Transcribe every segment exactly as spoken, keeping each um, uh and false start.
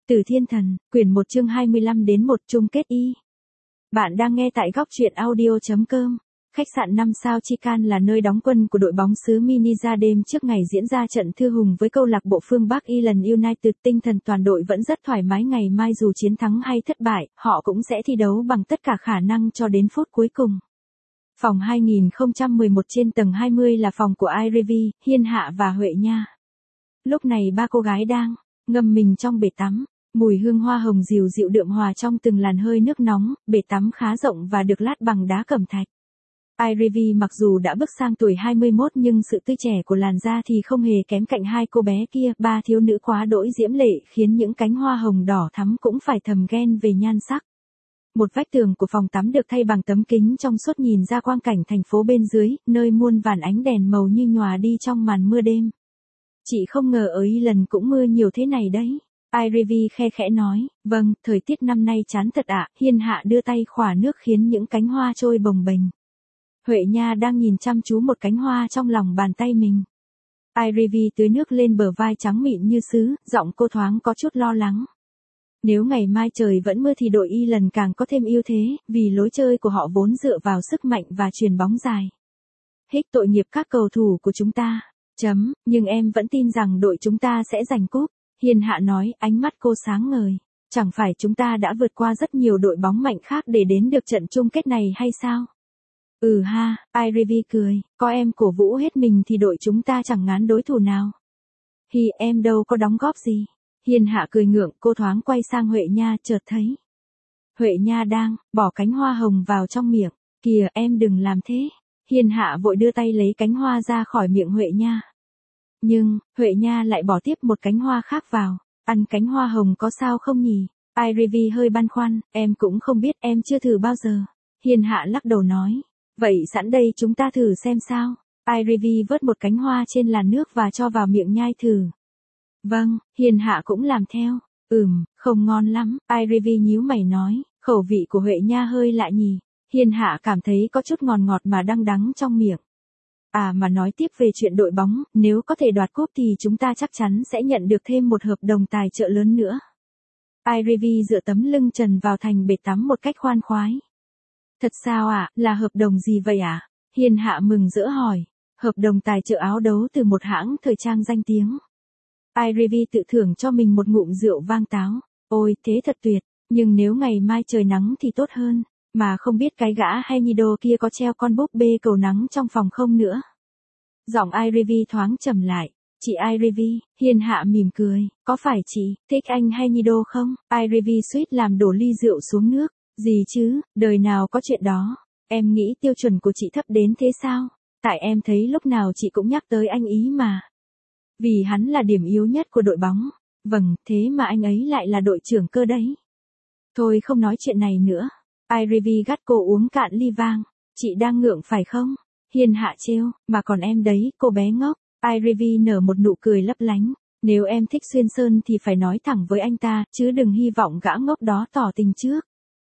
Từ Thiên Thần, quyển một chương hai mươi lăm đến một chung kết y. Bạn đang nghe tại góc truyện audio chấm com. Khách sạn năm sao Chican là nơi đóng quân của đội bóng xứ Minnesota đêm trước ngày diễn ra trận thư hùng với câu lạc bộ phương Bắc Ireland United. Tinh thần toàn đội vẫn rất thoải mái, ngày mai dù chiến thắng hay thất bại, họ cũng sẽ thi đấu bằng tất cả khả năng cho đến phút cuối cùng. Phòng hai không một một trên tầng hai mươi là phòng của Ivy, Hiên Hạ và Huệ Nha. Lúc này ba cô gái đang ngâm mình trong bể tắm. Mùi hương hoa hồng dịu dịu đượm hòa trong từng làn hơi nước nóng, bể tắm khá rộng và được lát bằng đá cẩm thạch. Ivy mặc dù đã bước sang tuổi hai mươi mốt nhưng sự tươi trẻ của làn da thì không hề kém cạnh hai cô bé kia. Ba thiếu nữ quá đỗi diễm lệ khiến những cánh hoa hồng đỏ thắm cũng phải thầm ghen về nhan sắc. Một vách tường của phòng tắm được thay bằng tấm kính trong suốt nhìn ra quang cảnh thành phố bên dưới, nơi muôn vàn ánh đèn màu như nhòa đi trong màn mưa đêm. Chị không ngờ ở Ireland cũng mưa nhiều thế này đấy. Ivy khe khẽ nói, vâng, thời tiết năm nay chán thật ạ. Hiên Hạ đưa tay khỏa nước khiến những cánh hoa trôi bồng bềnh. Huệ Nha đang nhìn chăm chú một cánh hoa trong lòng bàn tay mình. Ivy tưới nước lên bờ vai trắng mịn như sứ, giọng cô thoáng có chút lo lắng. Nếu ngày mai trời vẫn mưa thì đội Ireland càng có thêm ưu thế, vì lối chơi của họ vốn dựa vào sức mạnh và chuyền bóng dài. Hích tội nghiệp các cầu thủ của chúng ta. Chấm, nhưng em vẫn tin rằng đội chúng ta sẽ giành cúp. Hiên Hạ nói, ánh mắt cô sáng ngời. Chẳng phải chúng ta đã vượt qua rất nhiều đội bóng mạnh khác để đến được trận chung kết này hay sao? Ừ ha, Ivy cười, có em cổ vũ hết mình thì đội chúng ta chẳng ngán đối thủ nào. Hi, em đâu có đóng góp gì. Hiên Hạ cười ngượng, cô thoáng quay sang Huệ Nha, chợt thấy Huệ Nha đang bỏ cánh hoa hồng vào trong miệng. Kìa, em đừng làm thế. Hiên Hạ vội đưa tay lấy cánh hoa ra khỏi miệng Huệ Nha. Nhưng, Huệ Nha lại bỏ tiếp một cánh hoa khác vào. Ăn cánh hoa hồng có sao không nhỉ? Ivy hơi băn khoăn, em cũng không biết, em chưa thử bao giờ. Hiên Hạ lắc đầu nói, vậy sẵn đây chúng ta thử xem sao. Ivy vớt một cánh hoa trên làn nước và cho vào miệng nhai thử. Vâng, Hiên Hạ cũng làm theo. Ừm, không ngon lắm. Ivy nhíu mày nói, khẩu vị của Huệ Nha hơi lạ nhỉ. Hiên Hạ cảm thấy có chút ngọt ngọt mà đắng đắng trong miệng. À mà nói tiếp về chuyện đội bóng, nếu có thể đoạt cúp thì chúng ta chắc chắn sẽ nhận được thêm một hợp đồng tài trợ lớn nữa. Ivy dựa tấm lưng trần vào thành bể tắm một cách khoan khoái. Thật sao ạ, à? Là hợp đồng gì vậy ạ? À? Hiên Hạ mừng rỡ hỏi. Hợp đồng tài trợ áo đấu từ một hãng thời trang danh tiếng. Ivy tự thưởng cho mình một ngụm rượu vang táo. Ôi, thế thật tuyệt, nhưng nếu ngày mai trời nắng thì tốt hơn. Mà không biết cái gã hay nhi đô kia có treo con búp bê cầu nắng trong phòng không nữa. Giọng Ivy thoáng trầm lại. Chị Ivy, Hiên Hạ mỉm cười. Có phải chị thích anh hay nhi đô không? Ivy suýt làm đổ ly rượu xuống nước. Gì chứ, đời nào có chuyện đó. Em nghĩ tiêu chuẩn của chị thấp đến thế sao? Tại em thấy lúc nào chị cũng nhắc tới anh ý mà. Vì hắn là điểm yếu nhất của đội bóng. Vâng, thế mà anh ấy lại là đội trưởng cơ đấy. Thôi không nói chuyện này nữa. Ivy gắt cô uống cạn ly vang. Chị đang ngượng phải không? Hiên Hạ trêu, mà còn em đấy, cô bé ngốc. Ivy nở một nụ cười lấp lánh. Nếu em thích Xuyên Sơn thì phải nói thẳng với anh ta, chứ đừng hy vọng gã ngốc đó tỏ tình trước.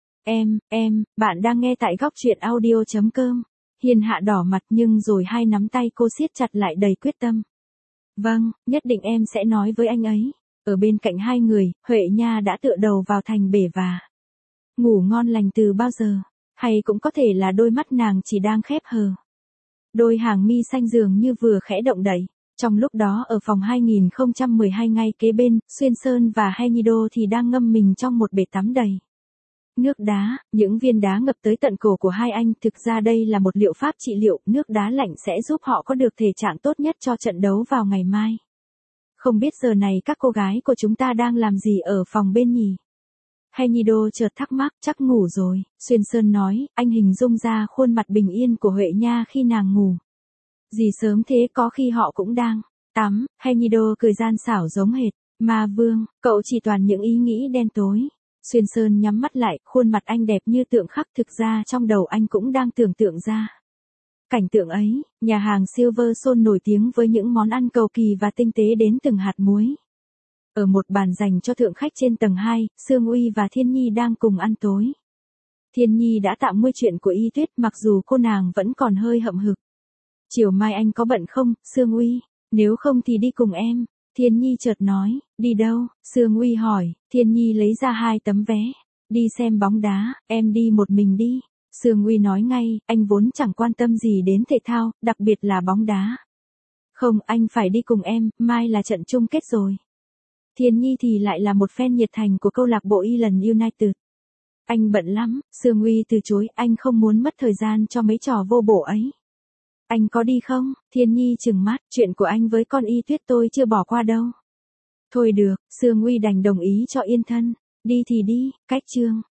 Em, em, bạn đang nghe tại góc truyện audio chấm com. Hiên Hạ đỏ mặt nhưng rồi hai nắm tay cô siết chặt lại đầy quyết tâm. Vâng, nhất định em sẽ nói với anh ấy. Ở bên cạnh hai người, Huệ Nha đã tựa đầu vào thành bể và ngủ ngon lành từ bao giờ. Hay cũng có thể là đôi mắt nàng chỉ đang khép hờ. Đôi hàng mi xanh dường như vừa khẽ động đậy. Trong lúc đó ở phòng hai không một hai ngay kế bên, Xuyên Sơn và Henido thì đang ngâm mình trong một bể tắm đầy nước đá, những viên đá ngập tới tận cổ của hai anh. Thực ra đây là một liệu pháp trị liệu, nước đá lạnh sẽ giúp họ có được thể trạng tốt nhất cho trận đấu vào ngày mai. Không biết giờ này các cô gái của chúng ta đang làm gì ở phòng bên nhỉ? Henido chợt thắc mắc, chắc ngủ rồi. Xuyên Sơn nói, anh hình dung ra khuôn mặt bình yên của Huệ Nha khi nàng ngủ. Gì sớm thế, có khi họ cũng đang tắm. Henido cười gian xảo giống hệt Ma Vương, cậu chỉ toàn những ý nghĩ đen tối. Xuyên Sơn nhắm mắt lại, khuôn mặt anh đẹp như tượng khắc, thực ra trong đầu anh cũng đang tưởng tượng ra cảnh tượng ấy. Nhà hàng Silver Soul nổi tiếng với những món ăn cầu kỳ và tinh tế đến từng hạt muối. Ở một bàn dành cho thượng khách trên tầng hai, Sương Uy và Thiên Nhi đang cùng ăn tối. Thiên Nhi đã tạm nguôi chuyện của Y Tuyết, mặc dù cô nàng vẫn còn hơi hậm hực. Chiều mai anh có bận không, Sương Uy? Nếu không thì đi cùng em. Thiên Nhi chợt nói, đi đâu? Sương Uy hỏi, Thiên Nhi lấy ra hai tấm vé. Đi xem bóng đá, em đi một mình đi. Sương Uy nói ngay, anh vốn chẳng quan tâm gì đến thể thao, đặc biệt là bóng đá. Không, anh phải đi cùng em, mai là trận chung kết rồi. Thiên Nhi thì lại là một fan nhiệt thành của câu lạc bộ Ireland United. Anh bận lắm, Sương Uy từ chối, anh không muốn mất thời gian cho mấy trò vô bổ ấy. Anh có đi không? Thiên Nhi trừng mắt, chuyện của anh với con Y Tuyết tôi chưa bỏ qua đâu. Thôi được, Sương Uy đành đồng ý cho yên thân. Đi thì đi, cách chương.